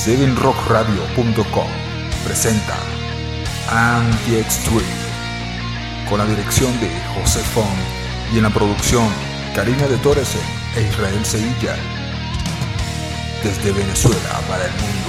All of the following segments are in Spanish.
7rockradio.com presenta Anti-Extreme con la dirección de José Font y en la producción Karina de Torres e Israel Sevilla, desde Venezuela para el mundo.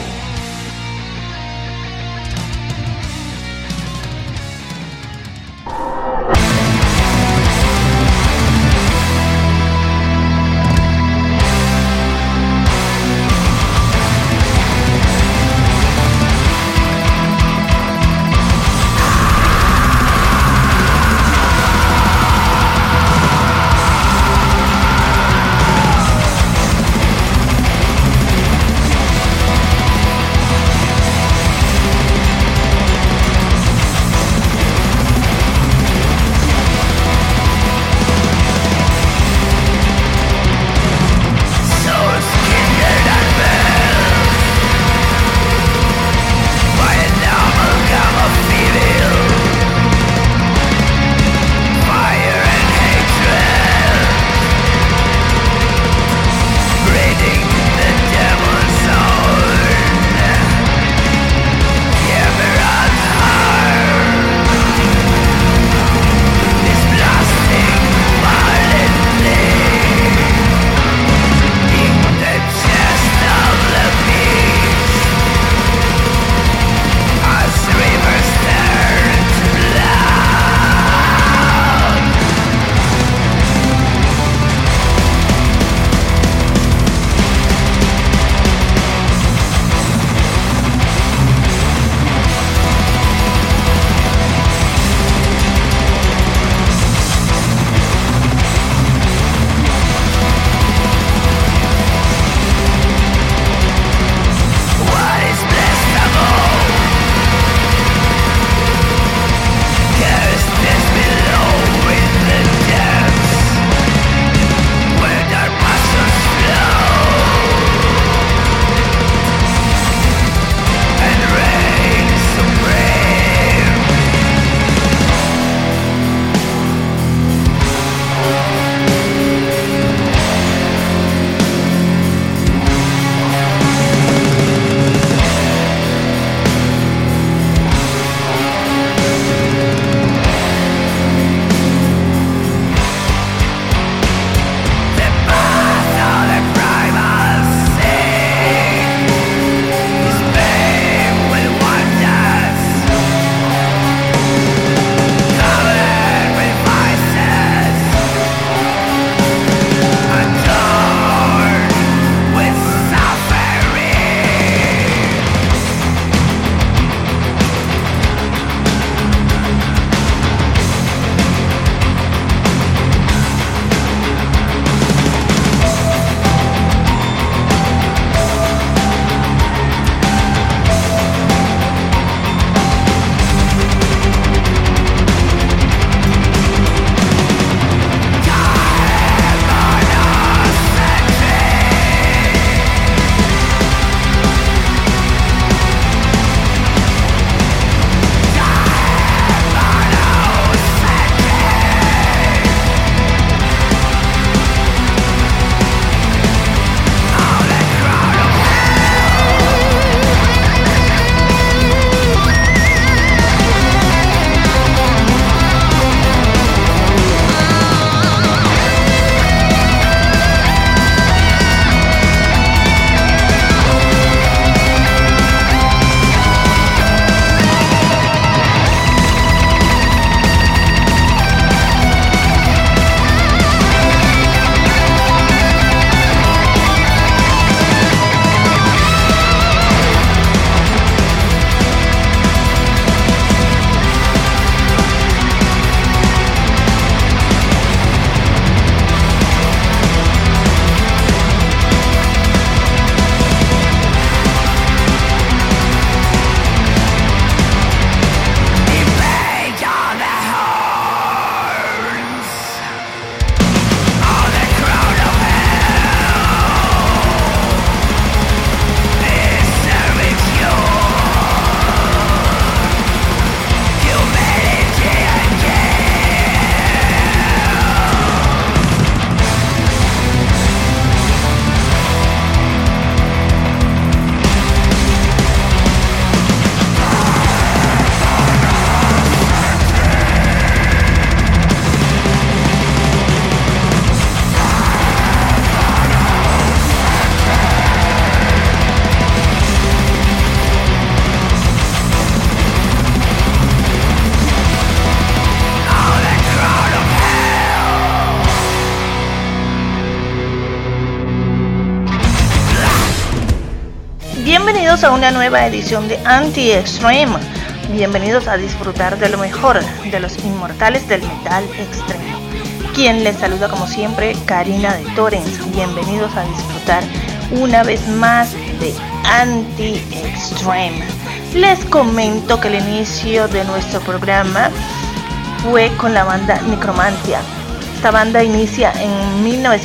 Bienvenidos a una nueva edición de Anti-Extreme. Bienvenidos a disfrutar de lo mejor de los inmortales del metal extremo. Quien les saluda como siempre, Karina de Torrens. Bienvenidos a disfrutar una vez más de Anti-Extreme. Les comento que el inicio de nuestro programa fue con la banda Necromantia. Esta banda inicia en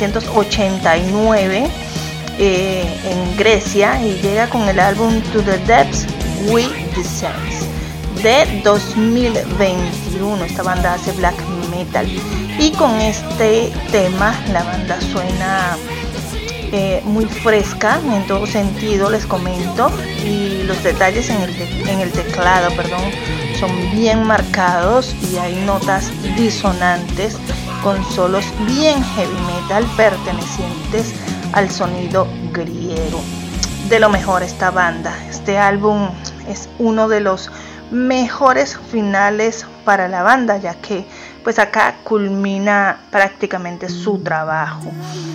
1989 en Grecia y llega con el álbum To the Depths We Descend de 2021. Esta banda hace black metal y con este tema la banda suena muy fresca en todo sentido, les comento, y los detalles en el teclado, son bien marcados y hay notas disonantes con solos bien heavy metal pertenecientes al sonido griego. De lo mejor esta banda. Este álbum es uno de los mejores finales para la banda, ya que pues acá culmina prácticamente su trabajo.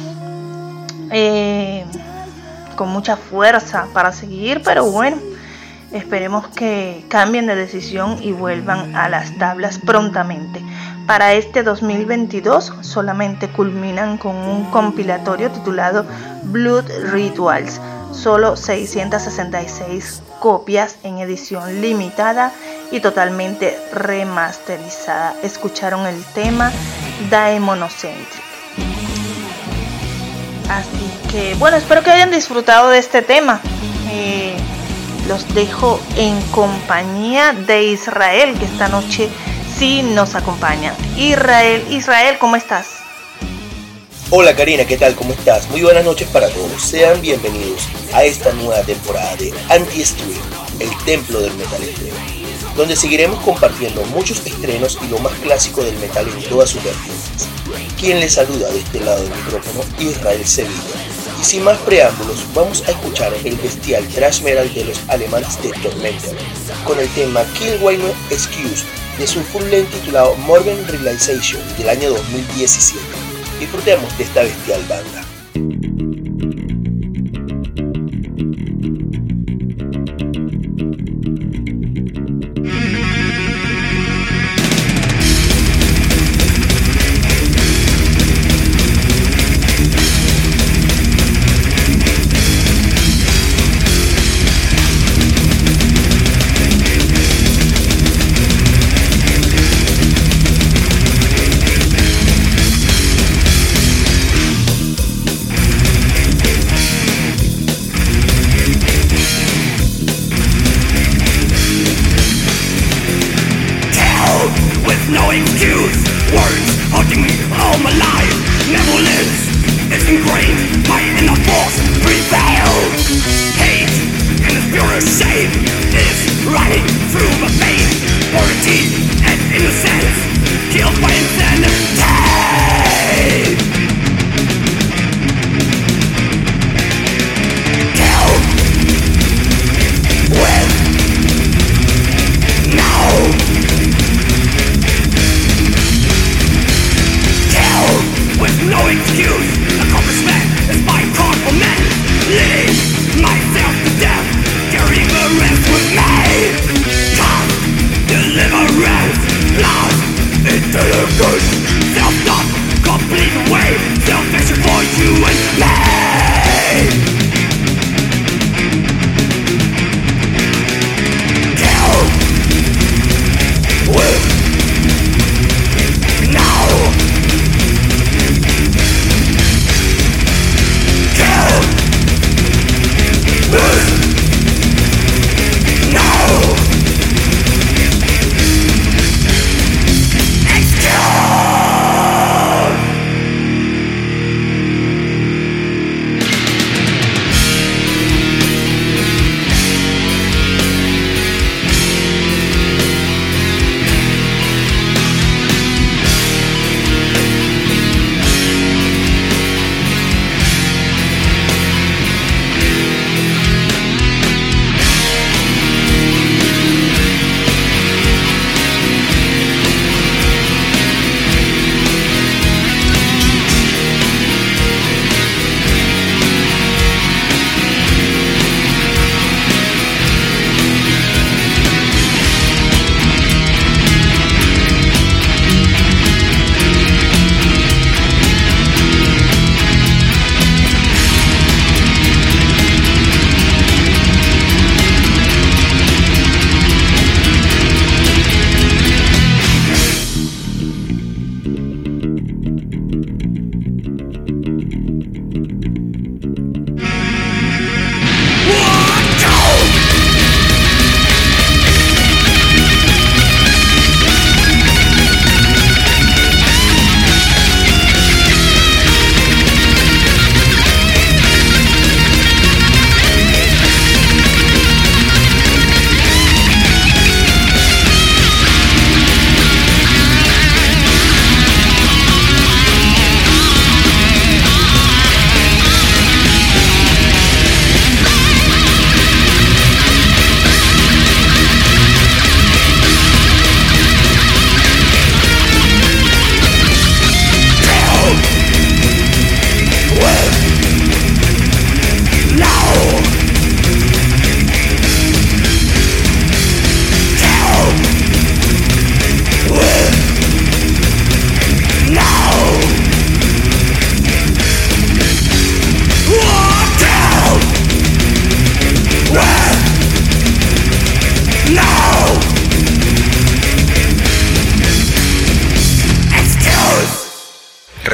Con mucha fuerza para seguir, pero bueno, esperemos que cambien de decisión y vuelvan a las tablas prontamente. Para este 2022 solamente culminan con un compilatorio titulado Blood Rituals, solo 666 copias en edición limitada y totalmente remasterizada. Escucharon el tema Daemonocentric. Así que bueno, espero que hayan disfrutado de este tema. Los dejo en compañía de Israel, que esta noche sí nos acompaña. Israel, ¿cómo estás? Hola Karina, ¿qué tal? ¿Cómo estás? Muy buenas noches para todos. Sean bienvenidos a esta nueva temporada de Anti-Extreme, el templo del metal extremo, donde seguiremos compartiendo muchos estrenos y lo más clásico del metal en todas sus vertientes. Quien les saluda de este lado del micrófono, Israel Sevilla. Y sin más preámbulos, vamos a escuchar el bestial thrash metal de los alemanes de Tormentor, con el tema Kill Why No Excuse de su full length titulado Morbid Realization del año 2017. Disfrutemos de esta bestial banda.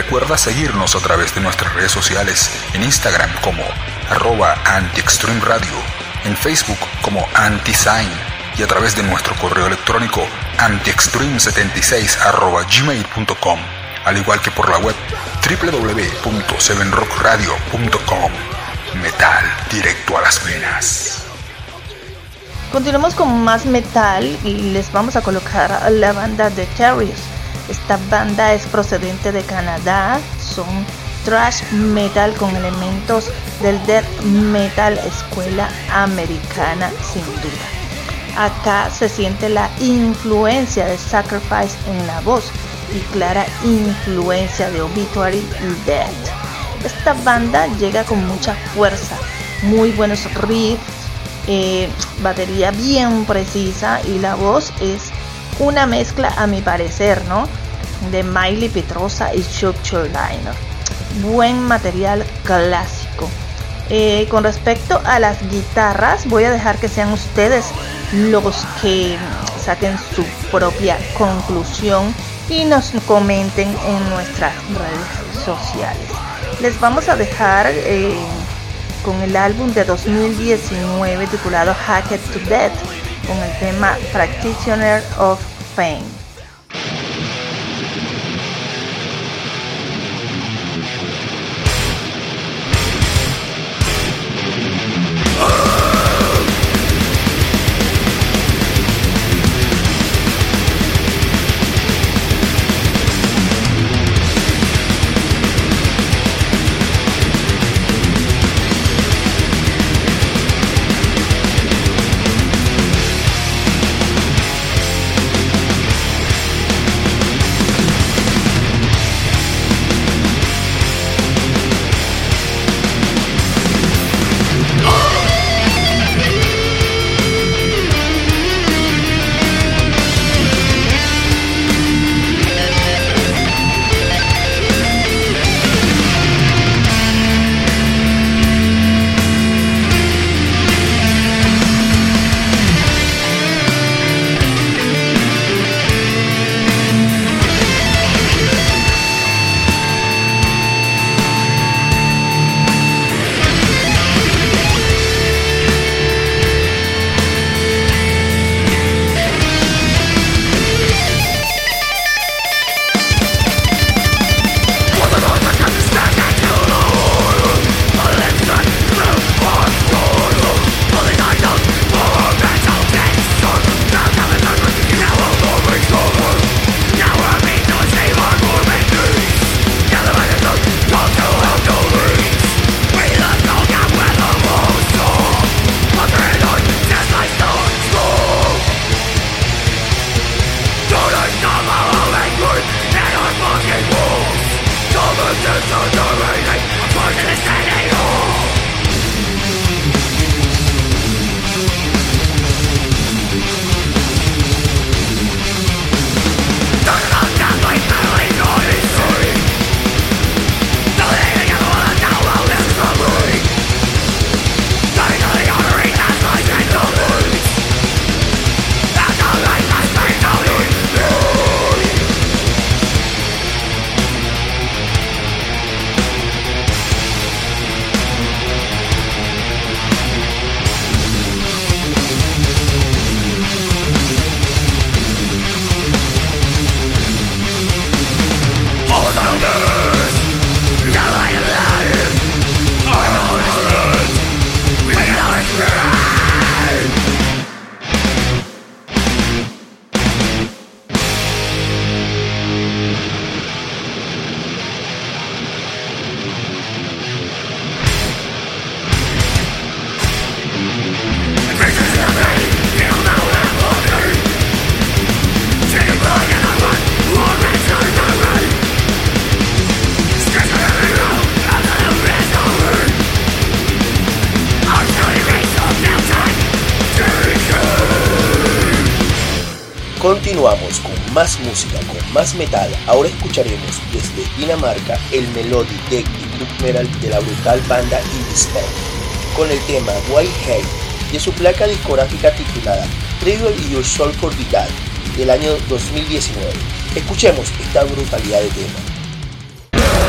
Recuerda seguirnos a través de nuestras redes sociales, en Instagram como @antiextremeradio, en Facebook como antisign y a través de nuestro correo electrónico antiextreme76@gmail.com, al igual que por la web www.7rockradio.com. Metal directo a las venas. Continuamos con más metal y les vamos a colocar a la banda The Terriers. Esta banda es procedente de Canadá, son thrash metal con elementos del death metal escuela americana sin duda. Acá se siente la influencia de Sacrifice en la voz y clara influencia de Obituary y Death. Esta banda llega con mucha fuerza, muy buenos riffs, batería bien precisa y la voz es una mezcla, a mi parecer, ¿no?, de Miley Petrosa y Chuck Schuldiner. Buen material clásico. Con respecto a las guitarras, voy a dejar que sean ustedes los que saquen su propia conclusión y nos comenten en nuestras redes sociales. Les vamos a dejar con el álbum de 2019 titulado Hacked to Death, con el tema Practitioner of Pain. Continuamos con más música, con más metal. Ahora escucharemos desde Dinamarca el melodic death y group metal de la brutal banda In Despair, con el tema Why Hate de su placa discográfica titulada Trigger Your Soul for the Dead del año 2019. Escuchemos esta brutalidad de tema.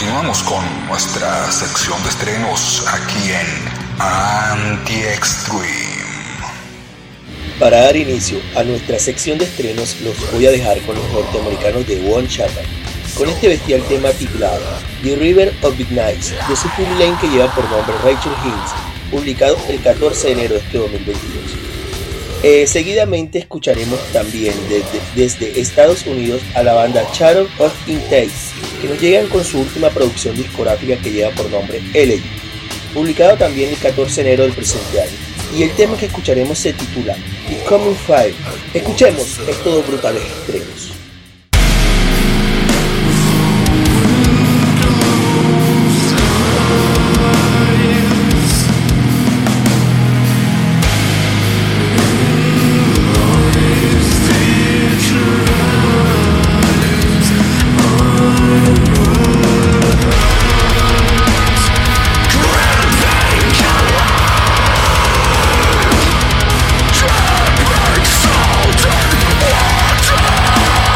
continuamos con nuestra sección de estrenos aquí en Anti-Extreme. Para dar inicio a nuestra sección de estrenos, los voy a dejar con los norteamericanos de One Chapel, con este bestial tema titulado The River of Big Nights, de su full length que lleva por nombre Rachel Hinds, publicado el 14 de enero de este 2022. Seguidamente escucharemos también desde Estados Unidos a la banda Shadow of Intake, que nos llegan con su última producción discográfica que lleva por nombre Elegy, publicado también el 14 de enero del presente año. Y el tema que escucharemos se titula The Coming Fire. Escuchemos estos dos brutales estrenos. Salt and water.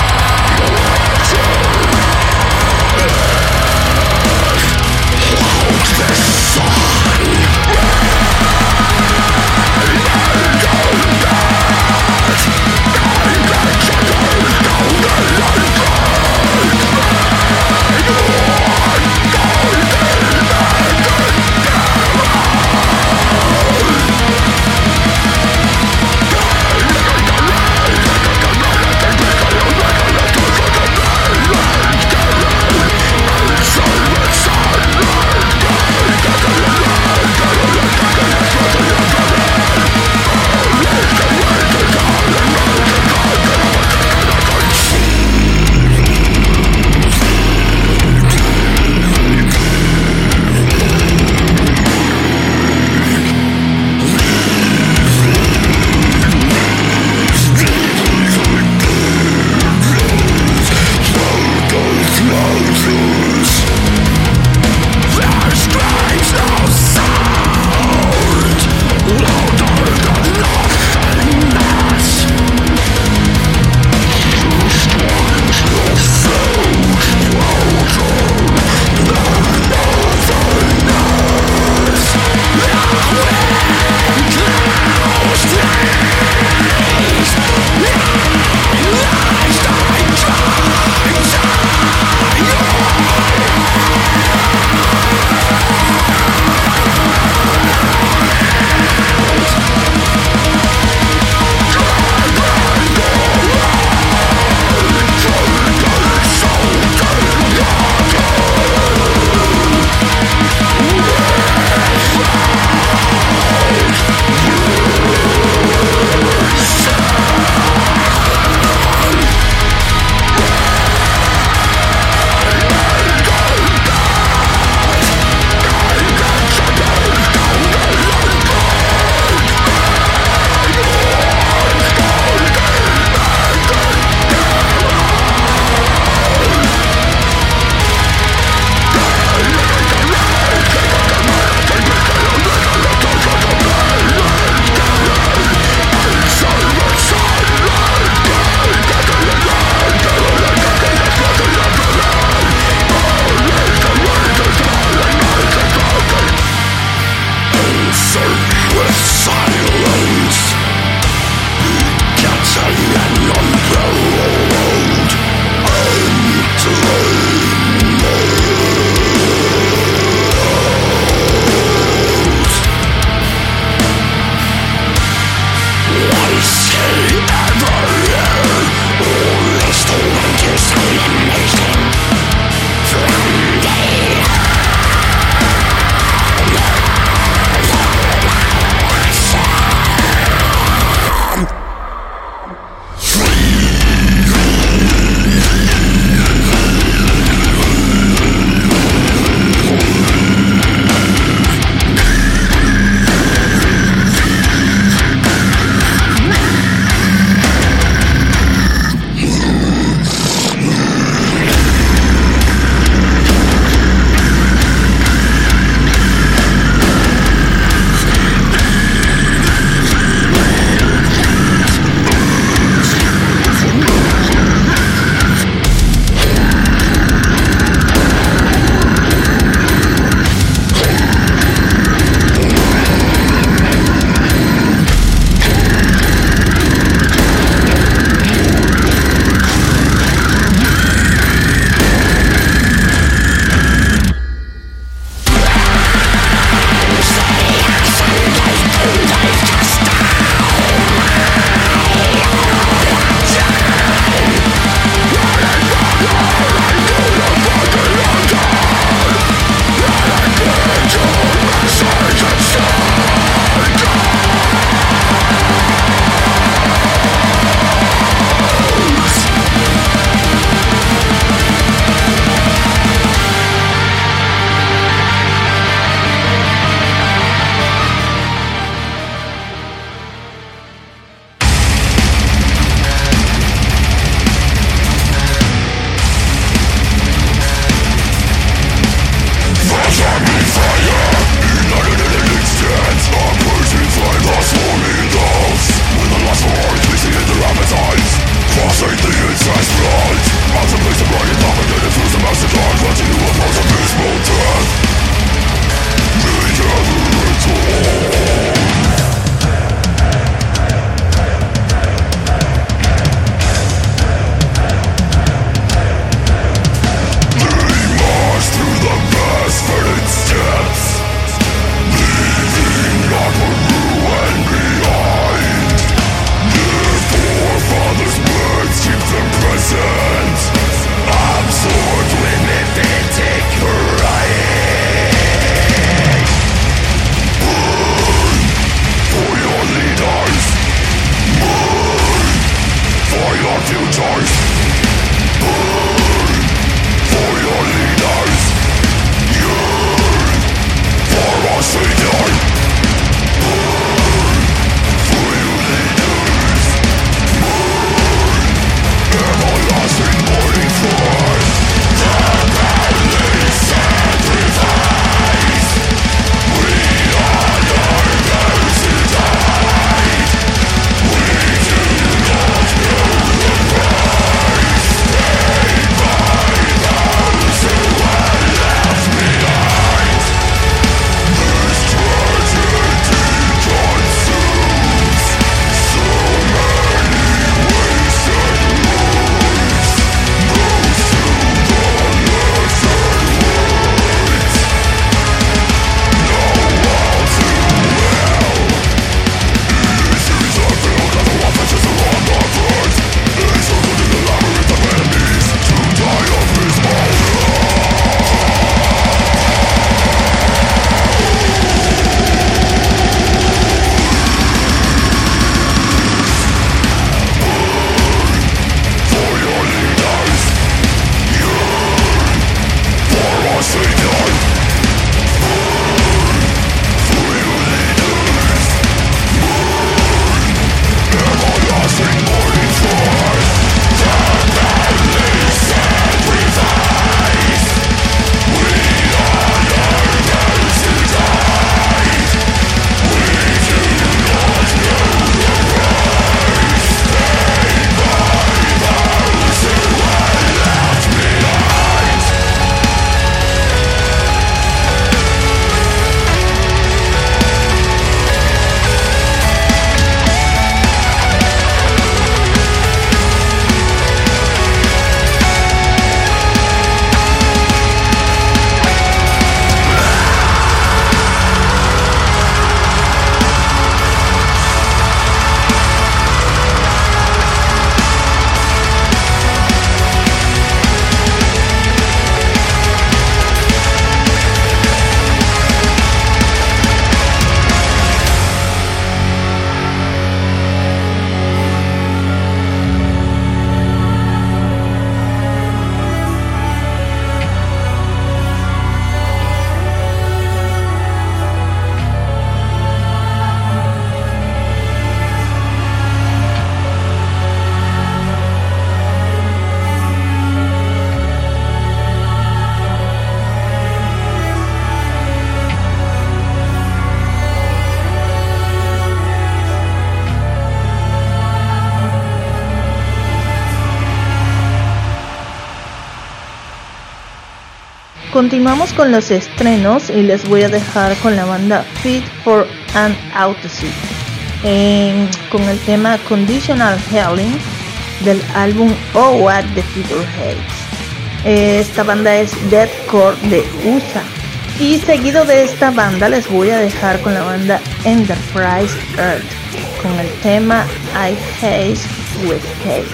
Continuamos con los estrenos y les voy a dejar con la banda Fit for an Autopsy con el tema Conditional Healing del álbum Oh What the Future Hates. Esta banda es deathcore de USA. Y seguido de esta banda les voy a dejar con la banda Enterprise Earth con el tema I Haze with Hate.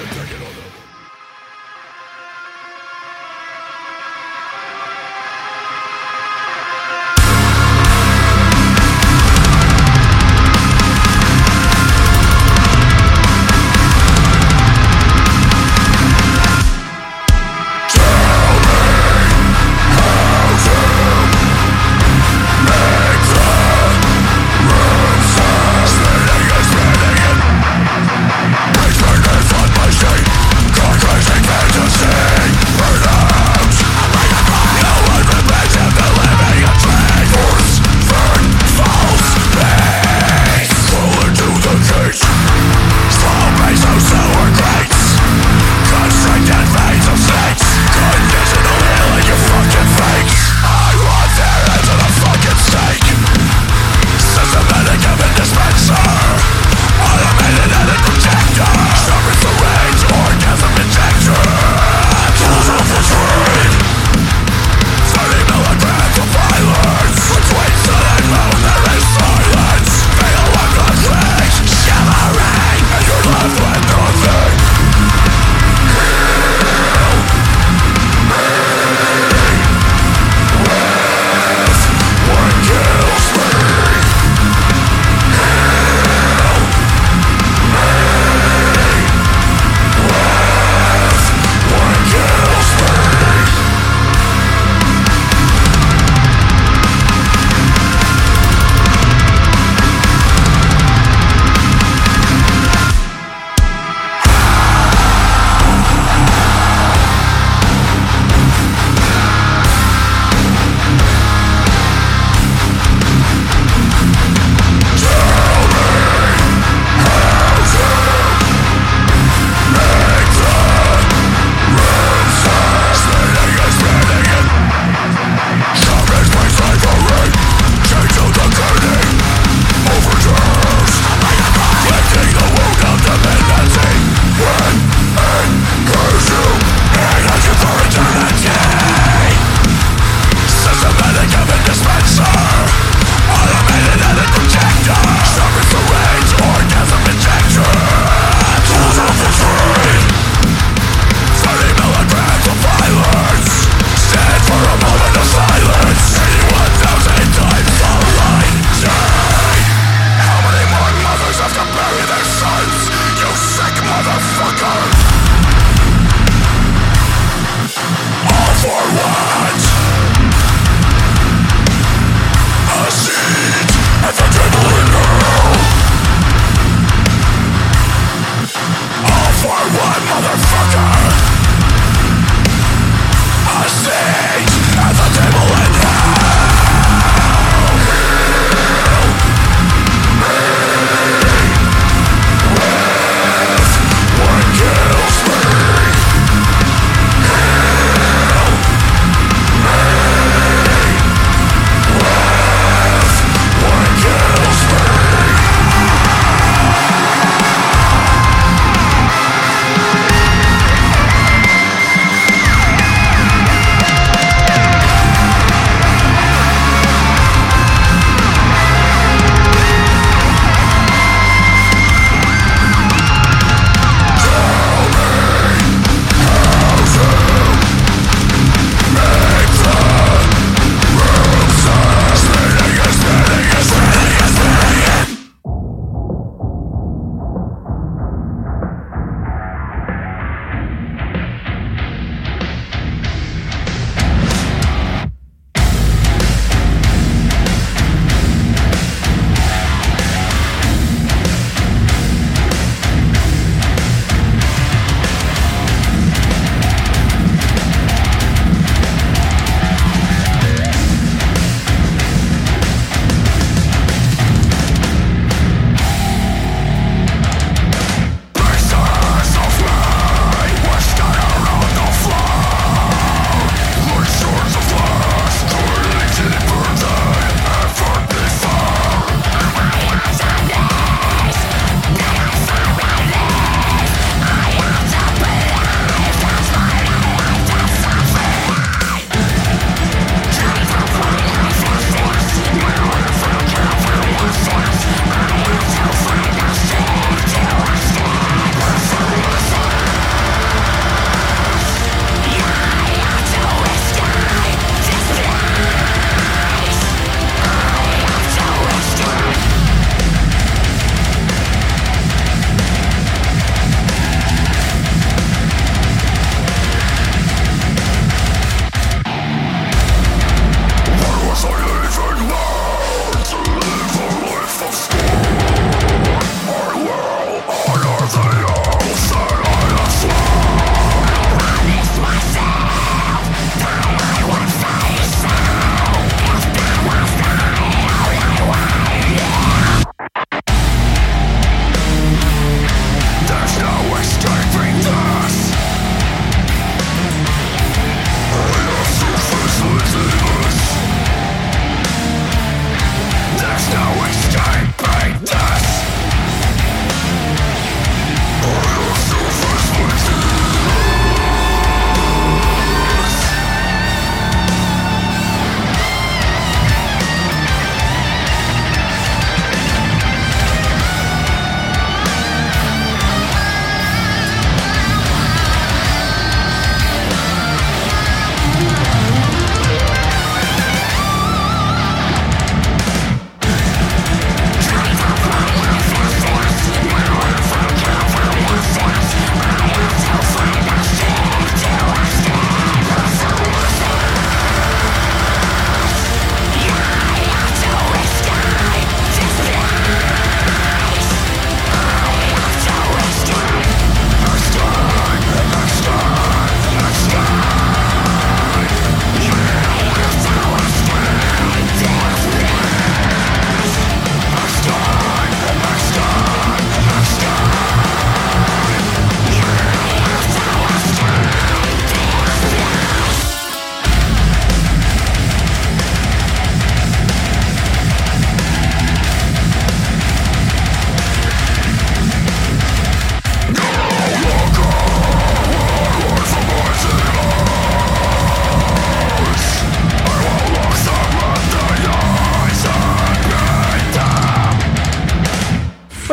Push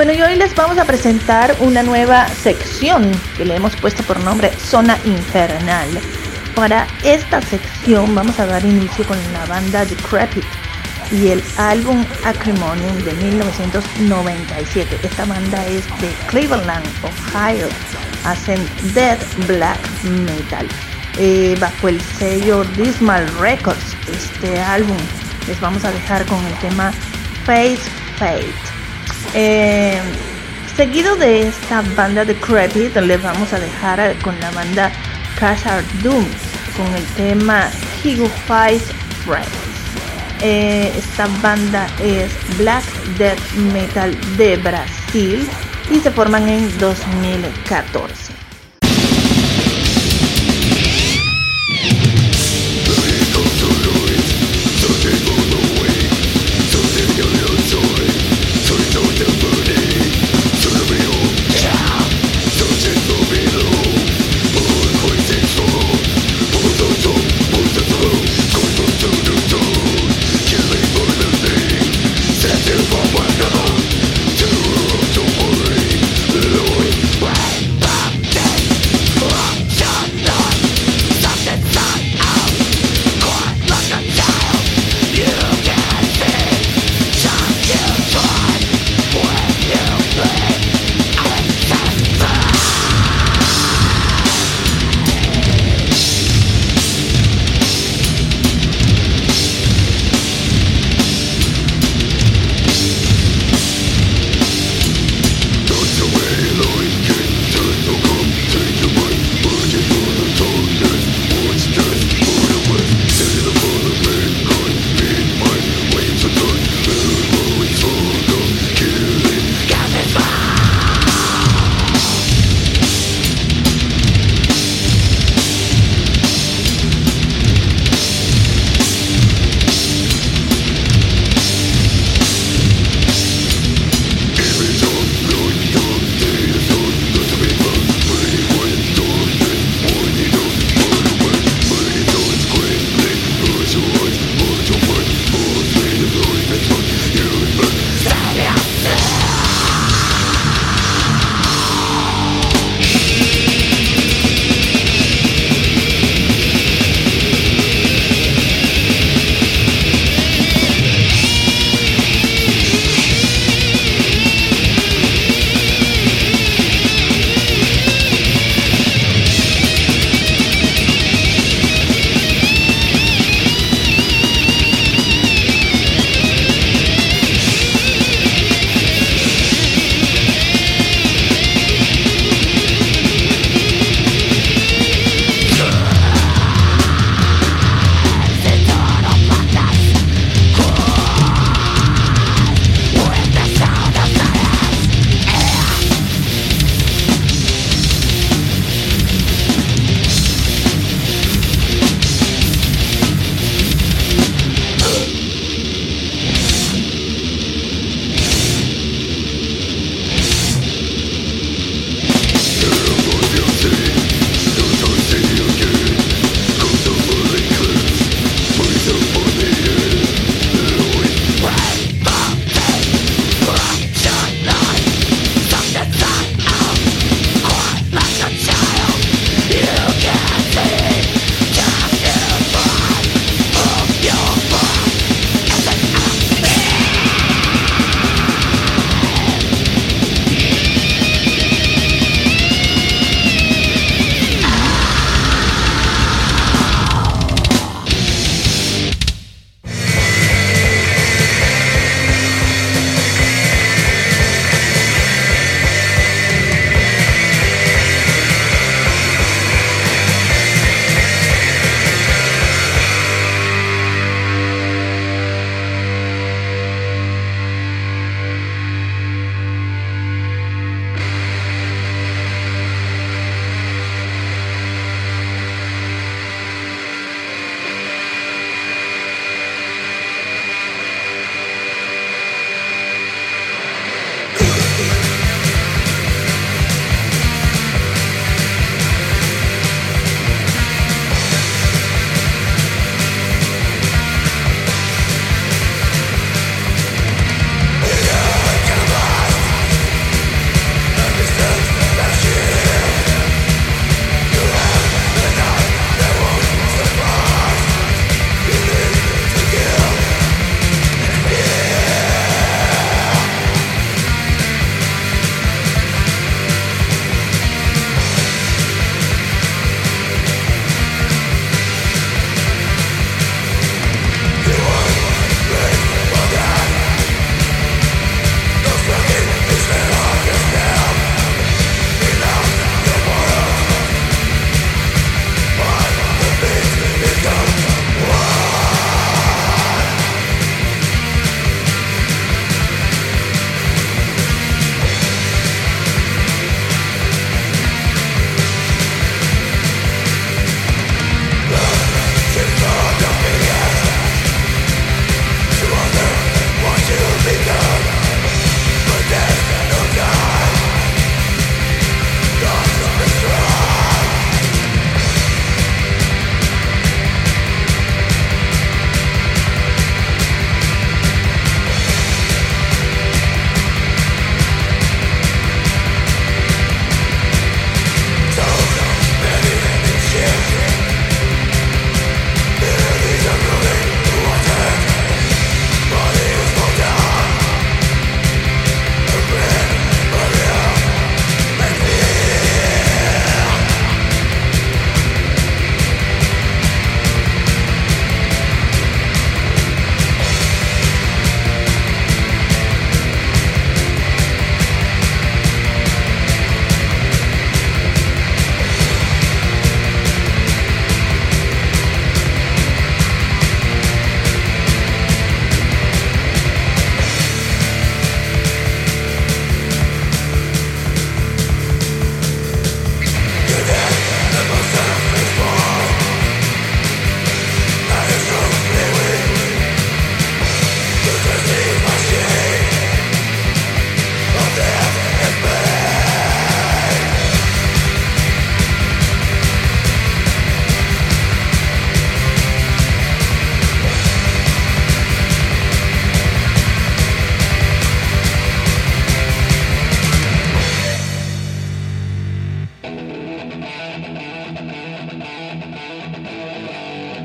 Bueno, y hoy les vamos a presentar una nueva sección que le hemos puesto por nombre Zona Infernal. Para esta sección vamos a dar inicio con la banda Decrepit y el álbum Acrimonium de 1997. Esta banda es de Cleveland, Ohio. Hacen death black metal bajo el sello Dismal Records. Este álbum les vamos a dejar con el tema Face Fate. Seguido de esta banda Decrepit, les vamos a dejar con la banda Khazar Dûm con el tema He Who Fights Friends. Esta banda es black death metal de Brasil y se forman en 2014.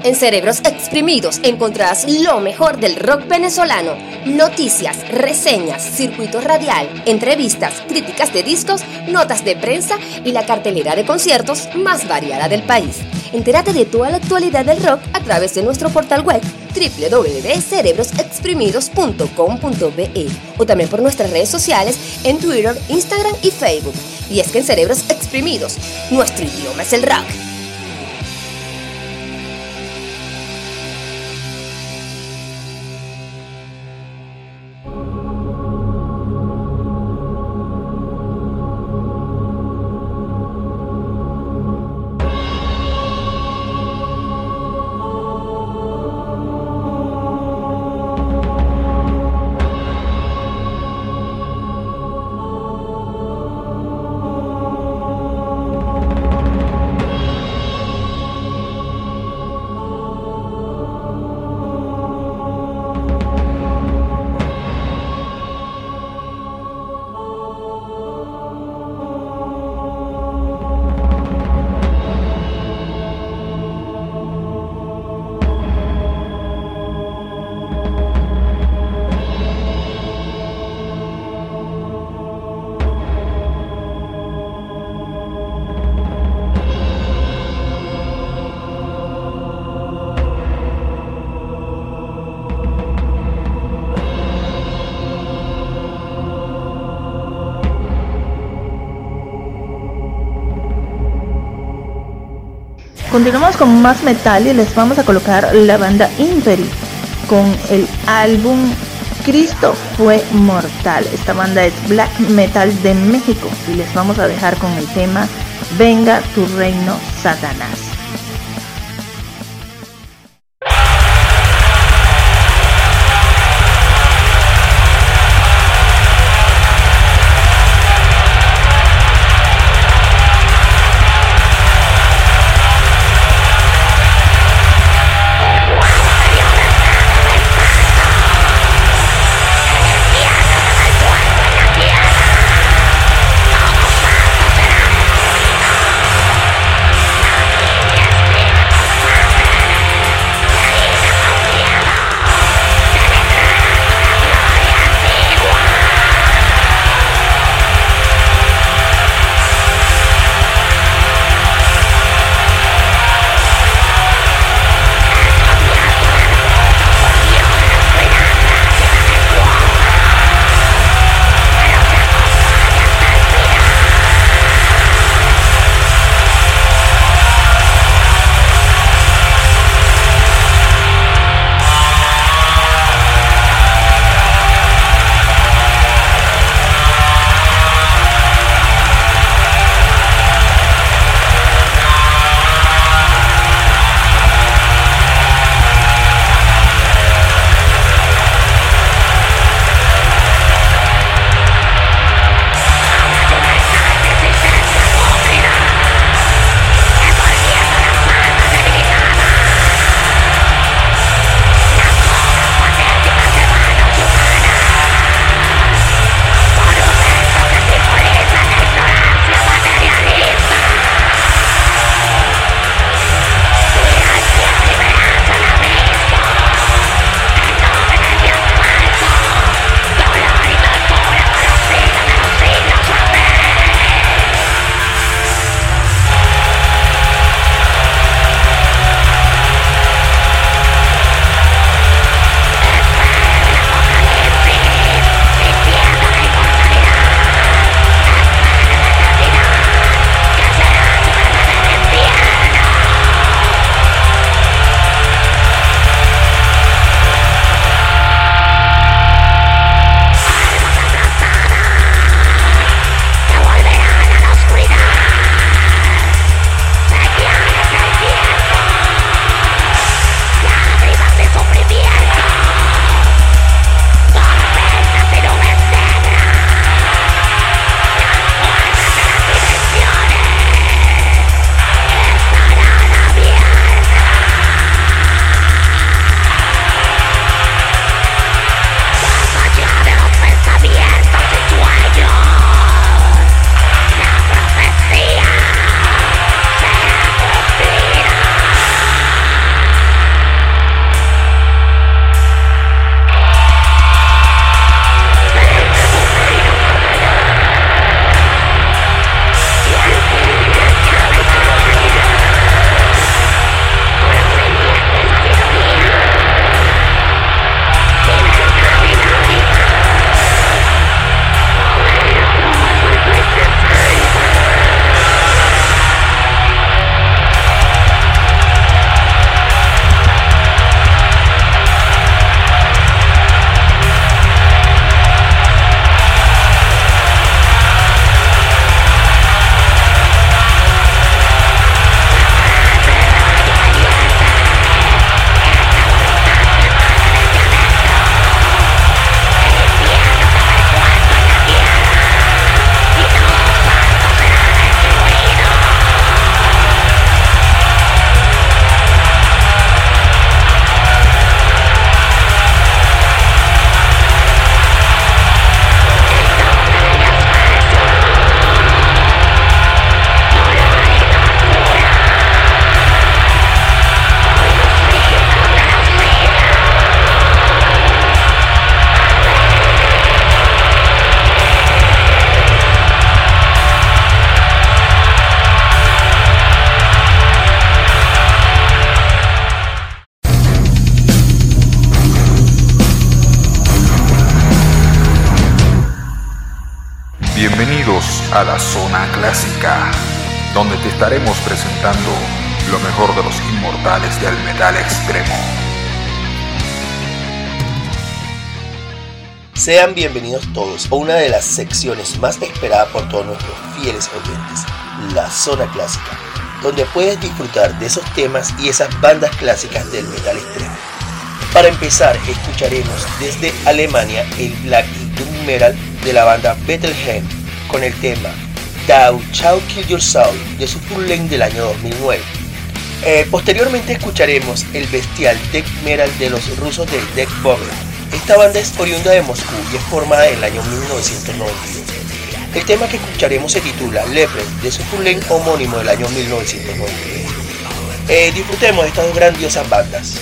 En Cerebros Exprimidos encontrarás lo mejor del rock venezolano, noticias, reseñas, circuito radial, entrevistas, críticas de discos, notas de prensa y la cartelera de conciertos más variada del país. Entérate de toda la actualidad del rock a través de nuestro portal web www.cerebrosexprimidos.com.be o también por nuestras redes sociales en Twitter, Instagram y Facebook. Y es que en Cerebros Exprimidos, nuestro idioma es el rock. Continuamos con más metal y les vamos a colocar la banda Inferi con el álbum Cristo fue mortal. Esta banda es black metal de México y les vamos a dejar con el tema Venga tu reino, Satanás. Yeah. a la Zona Clásica, donde te estaremos presentando lo mejor de los inmortales del metal extremo. Sean bienvenidos todos a una de las secciones más esperadas por todos nuestros fieles oyentes, la Zona Clásica, donde puedes disfrutar de esos temas y esas bandas clásicas del metal extremo. Para empezar, escucharemos desde Alemania el black y doom metal de la banda Bethlehem con el tema Thou Shalt Kill Your Soul de su full length del año 2009. Posteriormente escucharemos el bestial death metal de los rusos de Death Bubble. Esta banda es oriunda de Moscú y es formada en el año 1992. El tema que escucharemos se titula Leopard de su full length homónimo del año 1992. Disfrutemos de estas dos grandiosas bandas.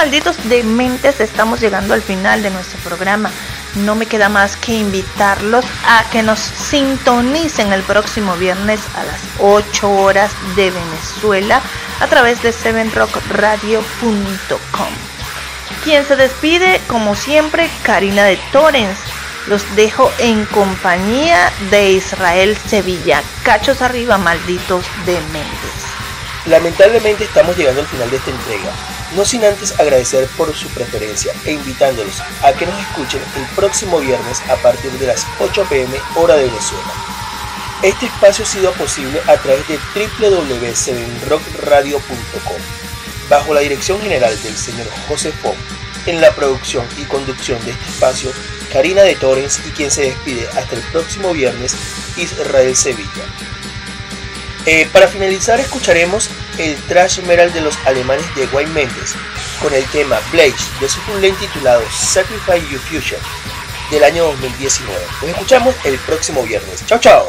malditos dementes, estamos llegando al final de nuestro programa. No me queda más que invitarlos a que nos sintonicen el próximo viernes a las 8 horas de Venezuela a través de 7rockradio.com. Quien se despide, como siempre, Karina de Torrens. Los dejo en compañía de Israel Sevilla. Cachos arriba, malditos dementes. Lamentablemente estamos llegando al final de esta entrega, no sin antes agradecer por su preferencia e invitándolos a que nos escuchen el próximo viernes a partir de las 8 p.m. hora de Venezuela. Este espacio ha sido posible a través de www.7rockradio.com, bajo la dirección general del señor José Fon, en la producción y conducción de este espacio, Karina de Torrens, y quien se despide hasta el próximo viernes, Israel Sevilla. Para finalizar, escucharemos el thrash metal de los alemanes de Wayne Mendes con el tema Blaze de su full length titulado Sacrifice Your Future del año 2019. Nos escuchamos el próximo viernes. Chao, chao.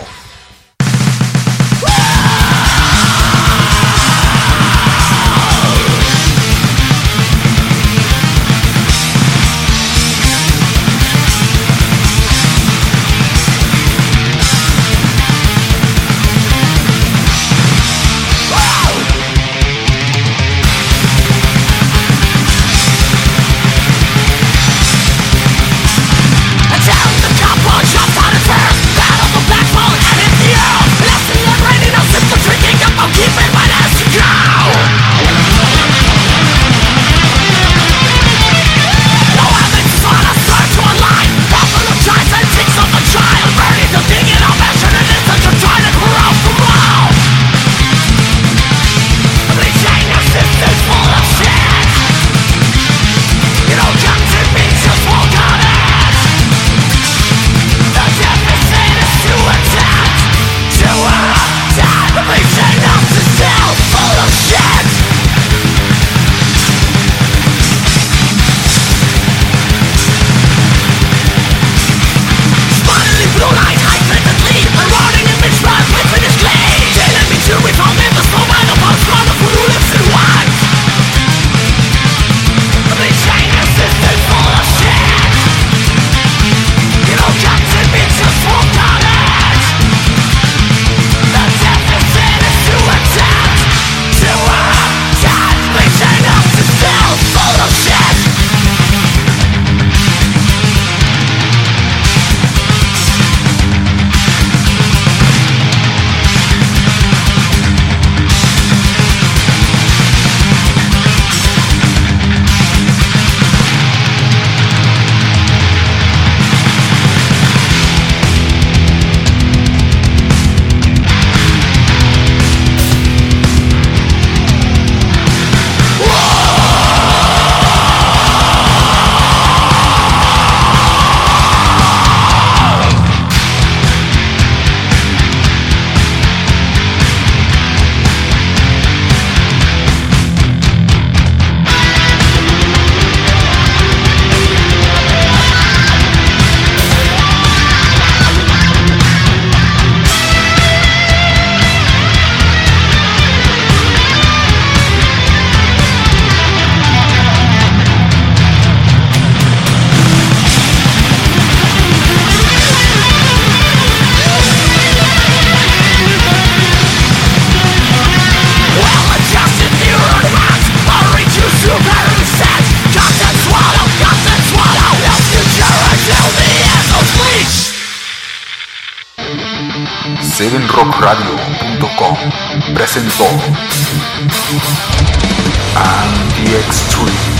SevenRockRadio.com presentó Anti-Extreme.